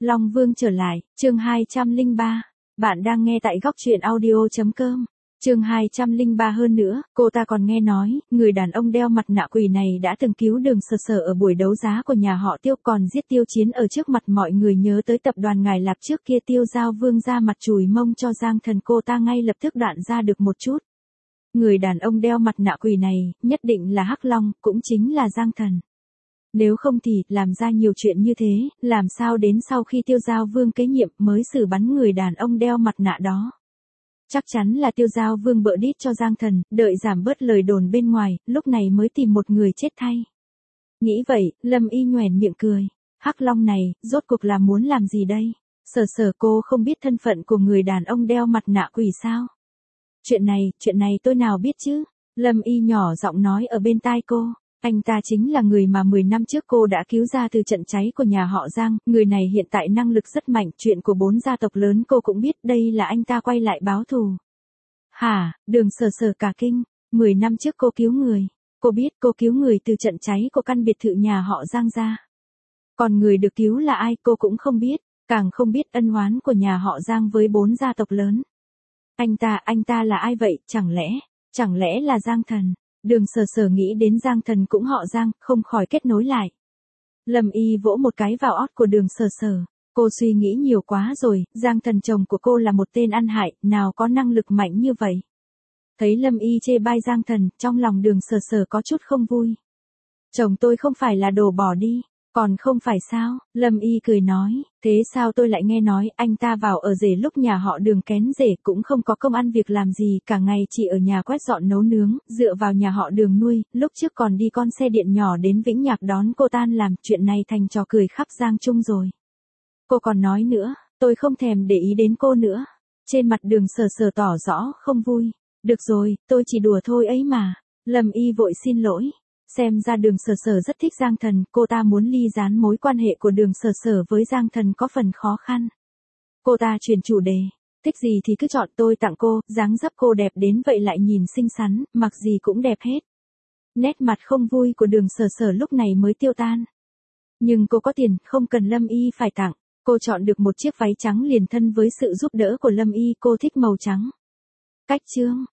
Long Vương trở lại, chương 203. Bạn đang nghe tại góc truyện audio.com. Chương 203 hơn nữa, cô ta còn nghe nói, người đàn ông đeo mặt nạ quỷ này đã từng cứu Đường Sở Sở ở buổi đấu giá của nhà họ Tiêu, còn giết Tiêu Chiến ở trước mặt mọi người. Nhớ tới tập đoàn Ngải Lạp trước kia, Tiêu Giao Vương ra mặt chùi mông cho Giang Thần, cô ta ngay lập tức đoạn ra được một chút. Người đàn ông đeo mặt nạ quỷ này, nhất định là Hắc Long, cũng chính là Giang Thần. Nếu không thì, làm ra nhiều chuyện như thế, làm sao đến sau khi Tiêu Giao Vương kế nhiệm mới xử bắn người đàn ông đeo mặt nạ đó. Chắc chắn là Tiêu Giao Vương bợ đít cho Giang Thần, đợi giảm bớt lời đồn bên ngoài, lúc này mới tìm một người chết thay. Nghĩ vậy, Lâm Y nhoẻn miệng cười. Hắc Long này, rốt cuộc là muốn làm gì đây? Sở Sở, cô không biết thân phận của người đàn ông đeo mặt nạ quỷ sao? Chuyện này tôi nào biết chứ? Lâm Y nhỏ giọng nói ở bên tai cô. Anh ta chính là người mà 10 năm trước cô đã cứu ra từ trận cháy của nhà họ Giang, người này hiện tại năng lực rất mạnh, chuyện của 4 gia tộc lớn cô cũng biết, đây là anh ta quay lại báo thù. Hả? Đường Sở Sở cả kinh, 10 năm trước cô cứu người, cô biết cô cứu người từ trận cháy của căn biệt thự nhà họ Giang ra. Còn người được cứu là ai cô cũng không biết, càng không biết ân oán của nhà họ Giang với 4 gia tộc lớn. Anh ta là ai vậy, chẳng lẽ là Giang Thần? Đường Sở Sở nghĩ đến Giang Thần cũng họ Giang, không khỏi kết nối lại. Lâm Y vỗ một cái vào ót của Đường Sở Sở. Cô suy nghĩ nhiều quá rồi, Giang Thần chồng của cô là một tên ăn hại, nào có năng lực mạnh như vậy. Thấy Lâm Y chê bai Giang Thần, trong lòng Đường Sở Sở có chút không vui. Chồng tôi không phải là đồ bỏ đi, còn không phải sao? Lâm Y cười nói, thế sao tôi lại nghe nói anh ta vào ở rể lúc nhà họ Đường kén rể, cũng không có công ăn việc làm gì, cả ngày chỉ ở nhà quét dọn nấu nướng, dựa vào nhà họ Đường nuôi, lúc trước còn đi con xe điện nhỏ đến Vĩnh Nhạc đón cô tan làm, chuyện này thành trò cười khắp Giang Trung rồi. Cô còn nói nữa, tôi không thèm để ý đến cô nữa. Trên mặt Đường Sở Sở tỏ rõ không vui. Được rồi, tôi chỉ đùa thôi ấy mà. Lâm Y vội xin lỗi. Xem ra Đường Sở Sở rất thích Giang Thần, cô ta muốn ly gián mối quan hệ của Đường Sở Sở với Giang Thần có phần khó khăn. Cô ta chuyển chủ đề, thích gì thì cứ chọn, tôi tặng cô, dáng dấp cô đẹp đến vậy lại nhìn xinh xắn, mặc gì cũng đẹp hết. Nét mặt không vui của Đường Sở Sở lúc này mới tiêu tan. Nhưng cô có tiền, không cần Lâm Y phải tặng, cô chọn được một chiếc váy trắng liền thân với sự giúp đỡ của Lâm Y, cô thích màu trắng. Cách chương,